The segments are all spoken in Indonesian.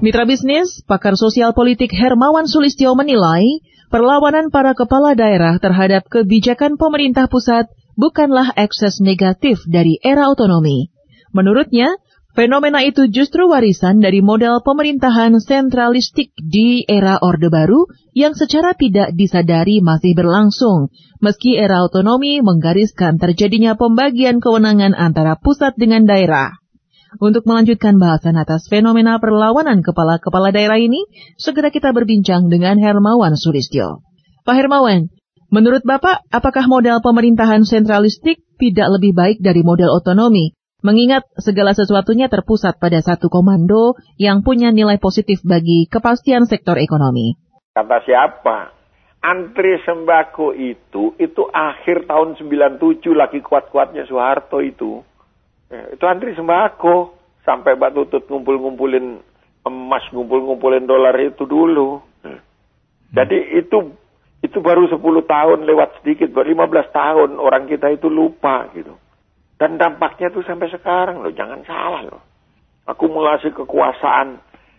Mitra bisnis, pakar sosial politik Hermawan Sulistyo menilai, perlawanan para kepala daerah terhadap kebijakan pemerintah pusat bukanlah ekses negatif dari era otonomi. Menurutnya, fenomena itu justru warisan dari model pemerintahan sentralistik di era Orde Baru yang secara tidak disadari masih berlangsung, meski era otonomi menggariskan terjadinya pembagian kewenangan antara pusat dengan daerah. Untuk melanjutkan bahasan atas fenomena perlawanan kepala-kepala daerah ini, segera kita berbincang dengan Hermawan Sulistyo. Pak Hermawan, menurut Bapak, apakah model pemerintahan sentralistik tidak lebih baik dari model otonomi? Mengingat segala sesuatunya terpusat pada satu komando yang punya nilai positif bagi kepastian sektor ekonomi. Kata siapa? Antri sembako itu akhir tahun 97 lagi kuat-kuatnya Soeharto itu. Itu antri sembako. Sampai Mbak Tutut ngumpul-ngumpulin emas, ngumpul-ngumpulin dolar itu dulu. Jadi itu baru 10 tahun lewat sedikit, baru 15 tahun orang kita itu lupa gitu. Dan dampaknya tuh sampai sekarang loh, jangan salah loh. Akumulasi kekuasaan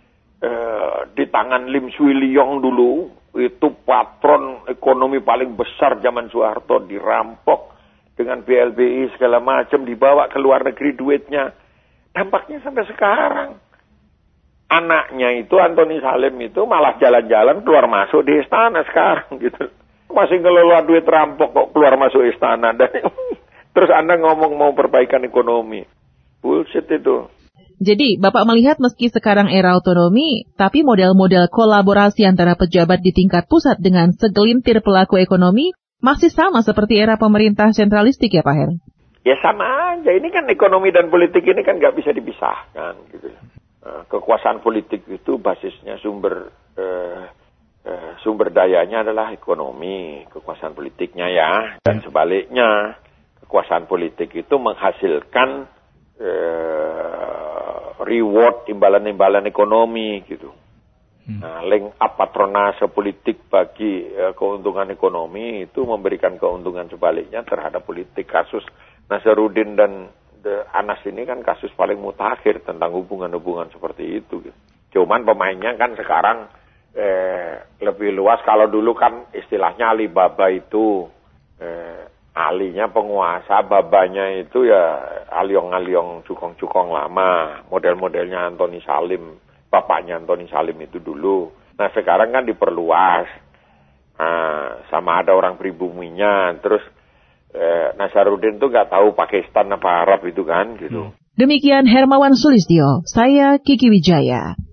di tangan Lim Swee Lyong dulu, itu patron ekonomi paling besar zaman Soeharto, dirampok dengan BLBI segala macam, dibawa ke luar negeri duitnya. Dampaknya sampai sekarang. Anaknya itu, Antoni Salim itu malah jalan-jalan keluar masuk di istana sekarang gitu. Masih ngelola duit rampok kok keluar masuk istana. Dan terus Anda ngomong mau perbaikan ekonomi. Bullshit itu. Jadi, Bapak melihat meski sekarang era otonomi, tapi model-model kolaborasi antara pejabat di tingkat pusat dengan segelintir pelaku ekonomi masih sama seperti era pemerintah sentralistik ya Pak Her? Ya sama aja. Ini kan ekonomi dan politik ini kan nggak bisa dipisahkan gitu. Kekuasaan politik itu basisnya sumber dayanya adalah ekonomi, kekuasaan politiknya ya. Dan sebaliknya, kekuasaan politik itu menghasilkan reward, imbalan-imbalan ekonomi gitu. Nah, link up patronase politik bagi keuntungan ekonomi itu memberikan keuntungan sebaliknya terhadap politik. Kasus Nasaruddin dan Anas ini kan kasus paling mutakhir tentang hubungan-hubungan seperti itu. Gitu. Cuman pemainnya kan sekarang lebih luas. Kalau dulu kan istilahnya Alibaba itu alinya penguasa, babanya itu ya aliong-aliong cukong-cukong lama. Model-modelnya Antoni Salim. Bapaknya Antoni Salim itu dulu. Nah sekarang kan diperluas. Sama ada orang pribuminya. Terus Nasaruddin tuh nggak tahu Pakistan apa Arab itu kan gitu. Demikian Hermawan Sulistyo, saya Kiki Wijaya.